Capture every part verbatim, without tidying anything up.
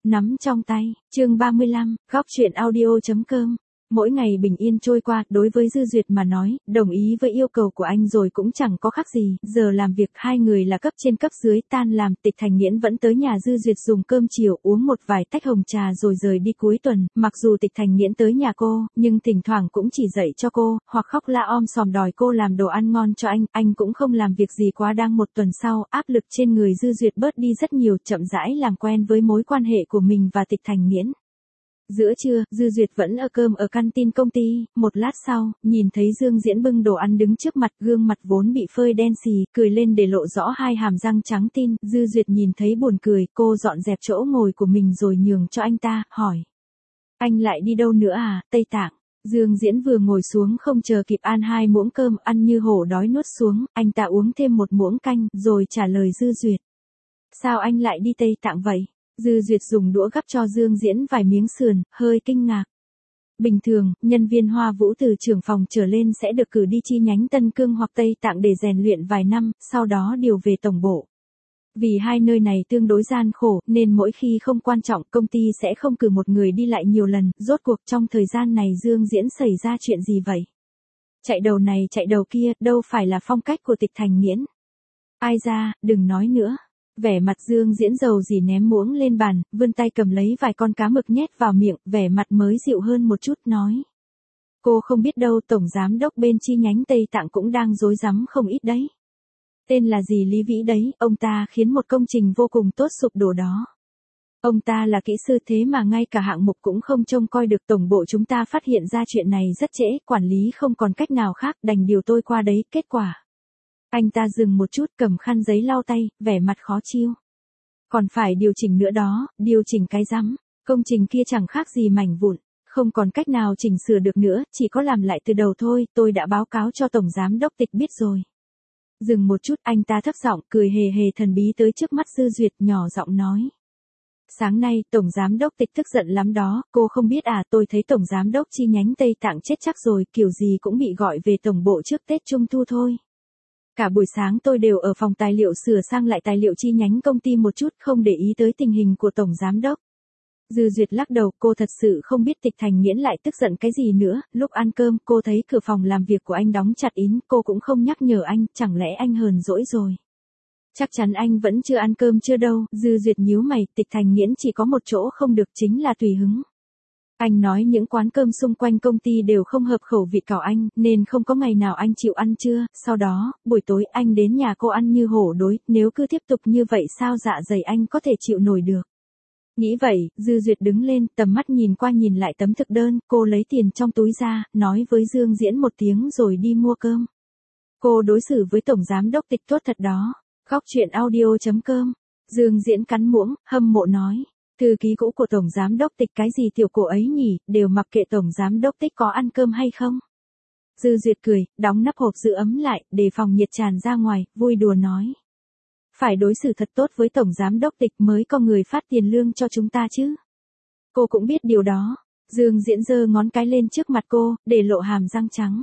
nắm trong tay, chương ba mươi lăm, góc chuyện audio.com. Mỗi ngày bình yên trôi qua, đối với Dư Duyệt mà nói, đồng ý với yêu cầu của anh rồi cũng chẳng có khác gì, giờ làm việc hai người là cấp trên cấp dưới, tan làm, Tịch Thành Nghiễn vẫn tới nhà Dư Duyệt dùng cơm chiều, uống một vài tách hồng trà rồi rời đi cuối tuần, mặc dù Tịch Thành Nghiễn tới nhà cô, nhưng thỉnh thoảng cũng chỉ dạy cho cô, hoặc khóc la om sòm đòi cô làm đồ ăn ngon cho anh, anh cũng không làm việc gì quá đáng. Một tuần sau, áp lực trên người Dư Duyệt bớt đi rất nhiều, chậm rãi làm quen với mối quan hệ của mình và Tịch Thành Nghiễn. Giữa trưa, Dư Duyệt vẫn ở cơm ở canteen công ty, một lát sau, nhìn thấy Dương Diễn bưng đồ ăn đứng trước mặt, gương mặt vốn bị phơi đen xì, cười lên để lộ rõ hai hàm răng trắng tin, Dư Duyệt nhìn thấy buồn cười, cô dọn dẹp chỗ ngồi của mình rồi nhường cho anh ta, hỏi. Anh lại đi đâu nữa à, Tây Tạng? Dương Diễn vừa ngồi xuống không chờ kịp ăn hai muỗng cơm, ăn như hổ đói nuốt xuống, anh ta uống thêm một muỗng canh, rồi trả lời Dư Duyệt. Sao anh lại đi Tây Tạng vậy? Dư Duyệt dùng đũa gắp cho Dương Diễn vài miếng sườn, hơi kinh ngạc. Bình thường, nhân viên Hoa Vũ từ trưởng phòng trở lên sẽ được cử đi chi nhánh Tân Cương hoặc Tây Tạng để rèn luyện vài năm, sau đó điều về tổng bộ. Vì hai nơi này tương đối gian khổ, nên mỗi khi không quan trọng, công ty sẽ không cử một người đi lại nhiều lần. Rốt cuộc trong thời gian này Dương Diễn xảy ra chuyện gì vậy? Chạy đầu này chạy đầu kia, đâu phải là phong cách của Tịch Thành Nghiễn. Ai ra, đừng nói nữa. Vẻ mặt Dương Diễn dầu dì ném muỗng lên bàn, vươn tay cầm lấy vài con cá mực nhét vào miệng, vẻ mặt mới dịu hơn một chút, nói. Cô không biết đâu, tổng giám đốc bên chi nhánh Tây Tạng cũng đang rối rắm không ít đấy. Tên là gì Lý Vĩ đấy, ông ta khiến một công trình vô cùng tốt sụp đổ đó. Ông ta là kỹ sư thế mà ngay cả hạng mục cũng không trông coi được, tổng bộ chúng ta phát hiện ra chuyện này rất trễ, quản lý không còn cách nào khác, đành điều tôi qua đấy, kết quả. Anh ta dừng một chút, cầm khăn giấy lau tay, vẻ mặt khó chịu. Còn phải điều chỉnh nữa đó, điều chỉnh cái rắm, công trình kia chẳng khác gì mảnh vụn, không còn cách nào chỉnh sửa được nữa, chỉ có làm lại từ đầu thôi, tôi đã báo cáo cho tổng giám đốc Tịch biết rồi. Dừng một chút, anh ta thấp giọng, cười hề hề thần bí tới trước mắt Dư Duyệt, nhỏ giọng nói. Sáng nay, tổng giám đốc Tịch tức giận lắm đó, cô không biết à, tôi thấy tổng giám đốc chi nhánh Tây Tạng chết chắc rồi, kiểu gì cũng bị gọi về tổng bộ trước Tết Trung Thu thôi. Cả buổi sáng tôi đều ở phòng tài liệu sửa sang lại tài liệu chi nhánh công ty một chút, không để ý tới tình hình của tổng giám đốc. Dư Duyệt lắc đầu, cô thật sự không biết Tịch Thành Nghiễn lại tức giận cái gì nữa. Lúc ăn cơm, cô thấy cửa phòng làm việc của anh đóng chặt ín, cô cũng không nhắc nhở anh, chẳng lẽ anh hờn dỗi rồi. Chắc chắn anh vẫn chưa ăn cơm chưa đâu. Dư Duyệt nhíu mày, Tịch Thành Nghiễn chỉ có một chỗ không được, chính là tùy hứng. Anh nói những quán cơm xung quanh công ty đều không hợp khẩu vị cảo anh, nên không có ngày nào anh chịu ăn trưa, sau đó, buổi tối anh đến nhà cô ăn như hổ đói, nếu cứ tiếp tục như vậy sao dạ dày anh có thể chịu nổi được. Nghĩ vậy, Dư Duyệt đứng lên, tầm mắt nhìn qua nhìn lại tấm thực đơn, cô lấy tiền trong túi ra, nói với Dương Diễn một tiếng rồi đi mua cơm. Cô đối xử với tổng giám đốc Tịch tốt thật đó. Góc chuyện audio.com. Dương Diễn cắn muỗng, hâm mộ nói. Thư ký cũ của tổng giám đốc Tịch cái gì tiểu cổ ấy nhỉ, đều mặc kệ tổng giám đốc Tịch có ăn cơm hay không. Dư Duyệt cười, đóng nắp hộp giữ ấm lại, để phòng nhiệt tràn ra ngoài, vui đùa nói. Phải đối xử thật tốt với tổng giám đốc Tịch mới có người phát tiền lương cho chúng ta chứ. Cô cũng biết điều đó. Dương Diễn giơ ngón cái lên trước mặt cô, để lộ hàm răng trắng.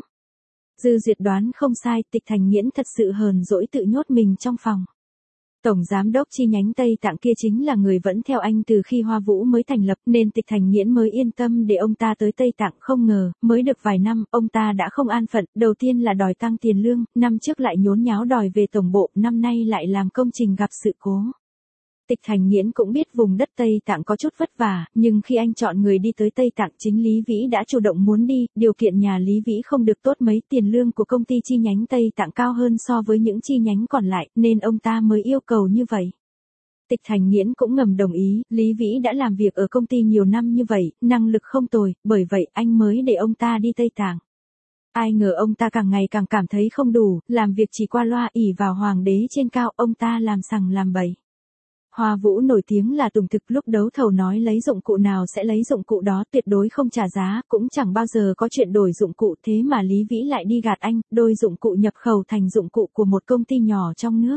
Dư Duyệt đoán không sai, Tịch Thành Nghiễn thật sự hờn dỗi tự nhốt mình trong phòng. Tổng giám đốc chi nhánh Tây Tạng kia chính là người vẫn theo anh từ khi Hoa Vũ mới thành lập, nên Tịch Thành Nghiễn mới yên tâm để ông ta tới Tây Tạng. Không ngờ, mới được vài năm, ông ta đã không an phận, đầu tiên là đòi tăng tiền lương, năm trước lại nhốn nháo đòi về tổng bộ, năm nay lại làm công trình gặp sự cố. Tịch Thành Nghiễn cũng biết vùng đất Tây Tạng có chút vất vả, nhưng khi anh chọn người đi tới Tây Tạng, chính Lý Vĩ đã chủ động muốn đi, điều kiện nhà Lý Vĩ không được tốt mấy, tiền lương của công ty chi nhánh Tây Tạng cao hơn so với những chi nhánh còn lại, nên ông ta mới yêu cầu như vậy. Tịch Thành Nghiễn cũng ngầm đồng ý, Lý Vĩ đã làm việc ở công ty nhiều năm như vậy, năng lực không tồi, bởi vậy anh mới để ông ta đi Tây Tạng. Ai ngờ ông ta càng ngày càng cảm thấy không đủ, làm việc chỉ qua loa, ỷ vào hoàng đế trên cao, ông ta làm sằng làm bậy. Hoa Vũ nổi tiếng là tùng thực, lúc đấu thầu nói lấy dụng cụ nào sẽ lấy dụng cụ đó, tuyệt đối không trả giá, cũng chẳng bao giờ có chuyện đổi dụng cụ, thế mà Lý Vĩ lại đi gạt anh, đôi dụng cụ nhập khẩu thành dụng cụ của một công ty nhỏ trong nước.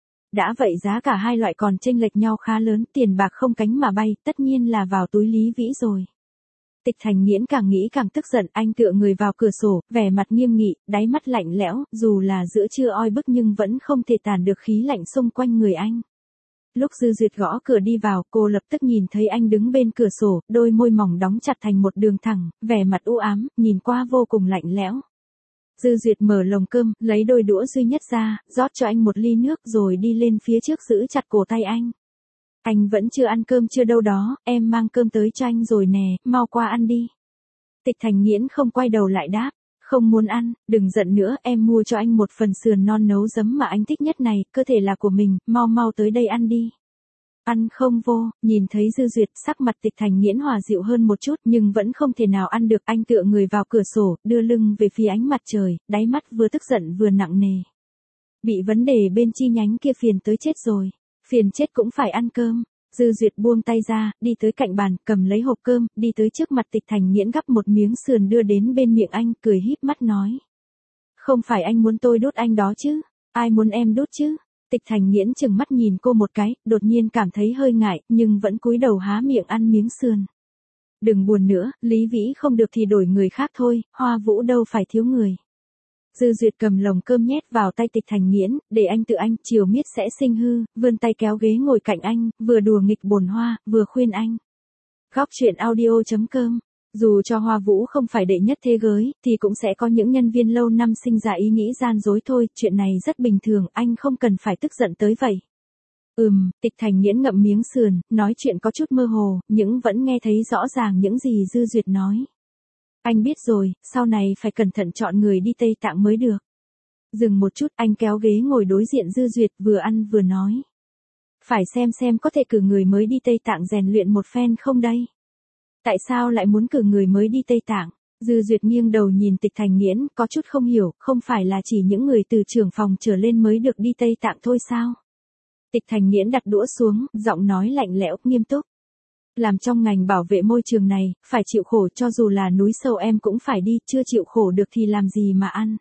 Đã vậy giá cả hai loại còn chênh lệch nhau khá lớn, tiền bạc không cánh mà bay, tất nhiên là vào túi Lý Vĩ rồi. Tịch Thành Nghiễn càng nghĩ càng tức giận, anh tựa người vào cửa sổ, vẻ mặt nghiêm nghị, đáy mắt lạnh lẽo, dù là giữa trưa oi bức nhưng vẫn không thể tản được khí lạnh xung quanh người anh. Lúc Dư Duyệt gõ cửa đi vào, cô lập tức nhìn thấy anh đứng bên cửa sổ, đôi môi mỏng đóng chặt thành một đường thẳng, vẻ mặt u ám, nhìn qua vô cùng lạnh lẽo. Dư Duyệt mở lồng cơm, lấy đôi đũa duy nhất ra, rót cho anh một ly nước rồi đi lên phía trước giữ chặt cổ tay anh. Anh vẫn chưa ăn cơm chưa đâu đó, em mang cơm tới cho anh rồi nè, mau qua ăn đi. Tịch Thành Nghiễn không quay đầu lại đáp, không muốn ăn, đừng giận nữa, em mua cho anh một phần sườn non nấu giấm mà anh thích nhất này, cơ thể là của mình, mau mau tới đây ăn đi. Ăn không vô, nhìn thấy Dư Duyệt, sắc mặt Tịch Thành Nghiễn hòa dịu hơn một chút nhưng vẫn không thể nào ăn được, anh tựa người vào cửa sổ, đưa lưng về phía ánh mặt trời, đáy mắt vừa tức giận vừa nặng nề. Bị vấn đề bên chi nhánh kia phiền tới chết rồi, phiền chết cũng phải ăn cơm. Dư Duyệt buông tay ra, đi tới cạnh bàn, cầm lấy hộp cơm, đi tới trước mặt Tịch Thành Nghiễn gắp một miếng sườn đưa đến bên miệng anh, cười híp mắt nói. Không phải anh muốn tôi đút anh đó chứ, ai muốn em đút chứ? Tịch Thành Nghiễn chừng mắt nhìn cô một cái, đột nhiên cảm thấy hơi ngại, nhưng vẫn cúi đầu há miệng ăn miếng sườn. Đừng buồn nữa, Lý Vĩ không được thì đổi người khác thôi, Hoa Vũ đâu phải thiếu người. Dư Duyệt cầm lồng cơm nhét vào tay Tịch Thành Nghiễn, để anh tự anh, chiều miết sẽ sinh hư, vươn tay kéo ghế ngồi cạnh anh, vừa đùa nghịch bồn hoa, vừa khuyên anh. Góc truyện audio chấm com. Dù cho Hoa Vũ không phải đệ nhất thế giới, thì cũng sẽ có những nhân viên lâu năm sinh ra ý nghĩ gian dối thôi, chuyện này rất bình thường, anh không cần phải tức giận tới vậy. Ừm, Tịch Thành Nghiễn ngậm miếng sườn, nói chuyện có chút mơ hồ, nhưng vẫn nghe thấy rõ ràng những gì Dư Duyệt nói. Anh biết rồi, sau này phải cẩn thận chọn người đi Tây Tạng mới được. Dừng một chút, anh kéo ghế ngồi đối diện Dư Duyệt, vừa ăn vừa nói. Phải xem xem có thể cử người mới đi Tây Tạng rèn luyện một phen không đây? Tại sao lại muốn cử người mới đi Tây Tạng? Dư Duyệt nghiêng đầu nhìn Tịch Thành Nghiễn, có chút không hiểu, không phải là chỉ những người từ trưởng phòng trở lên mới được đi Tây Tạng thôi sao? Tịch Thành Nghiễn đặt đũa xuống, giọng nói lạnh lẽo, nghiêm túc. Làm trong ngành bảo vệ môi trường này, phải chịu khổ, cho dù là núi sâu em cũng phải đi, chưa chịu khổ được thì làm gì mà ăn.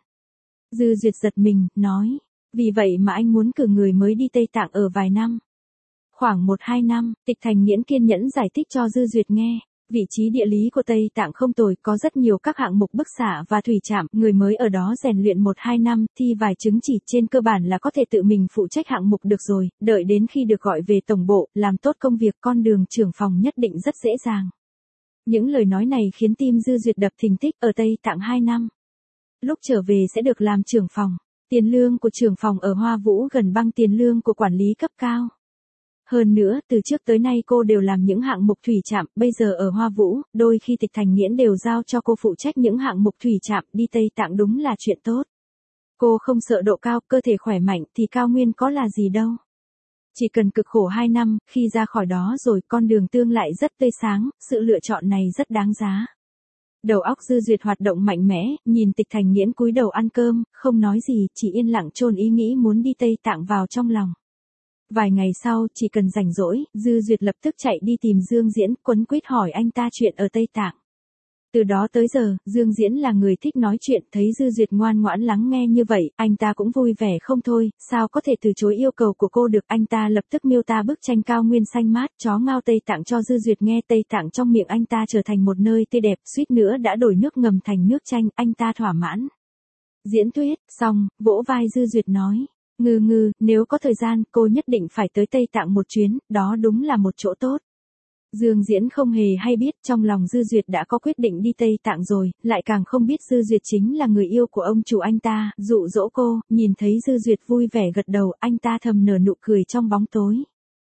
Dư Duyệt giật mình, nói, vì vậy mà anh muốn cử người mới đi Tây Tạng ở vài năm. Khoảng một hai năm, Tịch Thành Nghiễn kiên nhẫn giải thích cho Dư Duyệt nghe. Vị trí địa lý của Tây Tạng không tồi, có rất nhiều các hạng mục bức xạ và thủy trạm, người mới ở đó rèn luyện một hai năm, thi vài chứng chỉ, trên cơ bản là có thể tự mình phụ trách hạng mục được rồi, đợi đến khi được gọi về tổng bộ, làm tốt công việc, con đường trưởng phòng nhất định rất dễ dàng. Những lời nói này khiến tim Dư Duyệt đập thình thịch, ở Tây Tạng hai năm. Lúc trở về sẽ được làm trưởng phòng, tiền lương của trưởng phòng ở Hoa Vũ gần bằng tiền lương của quản lý cấp cao. Hơn nữa, từ trước tới nay cô đều làm những hạng mục thủy trạm, bây giờ ở Hoa Vũ, đôi khi Tịch Thành Nghiễn đều giao cho cô phụ trách những hạng mục thủy trạm, đi Tây Tạng đúng là chuyện tốt. Cô không sợ độ cao, cơ thể khỏe mạnh thì cao nguyên có là gì đâu. Chỉ cần cực khổ hai năm, khi ra khỏi đó rồi con đường tương lại rất tươi sáng, sự lựa chọn này rất đáng giá. Đầu óc Dư Duyệt hoạt động mạnh mẽ, nhìn Tịch Thành Nghiễn cúi đầu ăn cơm, không nói gì, chỉ yên lặng chôn ý nghĩ muốn đi Tây Tạng vào trong lòng. Vài ngày sau, chỉ cần rảnh rỗi, Dư Duyệt lập tức chạy đi tìm Dương Diễn, quấn quýt hỏi anh ta chuyện ở Tây Tạng. Từ đó tới giờ, Dương Diễn là người thích nói chuyện, thấy Dư Duyệt ngoan ngoãn lắng nghe như vậy, anh ta cũng vui vẻ không thôi, sao có thể từ chối yêu cầu của cô được, anh ta lập tức miêu tả bức tranh cao nguyên xanh mát, chó ngao Tây Tạng cho Dư Duyệt nghe, Tây Tạng trong miệng anh ta trở thành một nơi tươi đẹp, suýt nữa đã đổi nước ngầm thành nước chanh, anh ta thỏa mãn. Diễn thuyết, xong, vỗ vai Dư Duyệt nói. Ngư ngư, nếu có thời gian, cô nhất định phải tới Tây Tạng một chuyến, đó đúng là một chỗ tốt. Dương Diễn không hề hay biết, trong lòng Dư Duyệt đã có quyết định đi Tây Tạng rồi, lại càng không biết Dư Duyệt chính là người yêu của ông chủ anh ta, dụ dỗ cô, nhìn thấy Dư Duyệt vui vẻ gật đầu, anh ta thầm nở nụ cười trong bóng tối.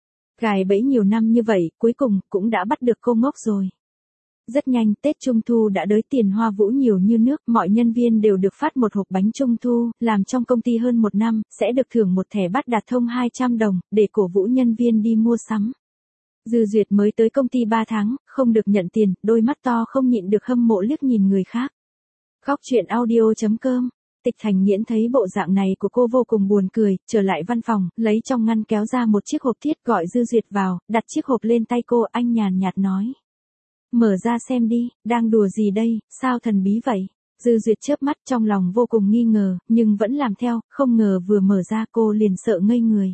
Gài bẫy nhiều năm như vậy, cuối cùng, cũng đã bắt được cô ngốc rồi. Rất nhanh, Tết Trung Thu đã đới, tiền Hoa Vũ nhiều như nước, mọi nhân viên đều được phát một hộp bánh Trung Thu, làm trong công ty hơn một năm, sẽ được thưởng một thẻ bát đạt thông hai trăm đồng, để cổ vũ nhân viên đi mua sắm. Dư Duyệt mới tới công ty ba tháng, không được nhận tiền, đôi mắt to không nhịn được hâm mộ liếc nhìn người khác. Góc truyện audio chấm com. Tịch Thành Nghiễn thấy bộ dạng này của cô vô cùng buồn cười, trở lại văn phòng, lấy trong ngăn kéo ra một chiếc hộp thiết, gọi Dư Duyệt vào, đặt chiếc hộp lên tay cô, anh nhàn nhạt nói. Mở ra xem đi, đang đùa gì đây, sao thần bí vậy? Dư Duyệt chớp mắt, trong lòng vô cùng nghi ngờ, nhưng vẫn làm theo, không ngờ vừa mở ra cô liền sợ ngây người.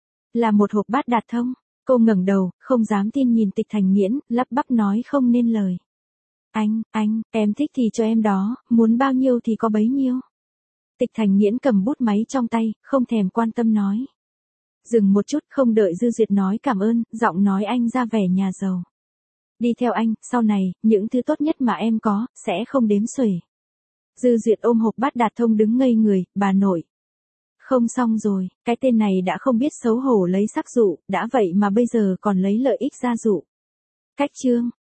Là một hộp bát đạt thông. Cô ngẩng đầu, không dám tin nhìn Tịch Thành Nghiễn, lắp bắp nói không nên lời. Anh, anh, em thích thì cho em đó, muốn bao nhiêu thì có bấy nhiêu. Tịch Thành Nghiễn cầm bút máy trong tay, không thèm quan tâm nói. Dừng một chút, không đợi Dư Duyệt nói cảm ơn, giọng nói anh ra vẻ nhà giàu. Đi theo anh, sau này, những thứ tốt nhất mà em có, sẽ không đếm xuể. Dư Duyệt ôm hộp bát đạt thông đứng ngây người, bà nội. Không xong rồi, cái tên này đã không biết xấu hổ lấy sắc dụ, đã vậy mà bây giờ còn lấy lợi ích ra dụ. Cách chương.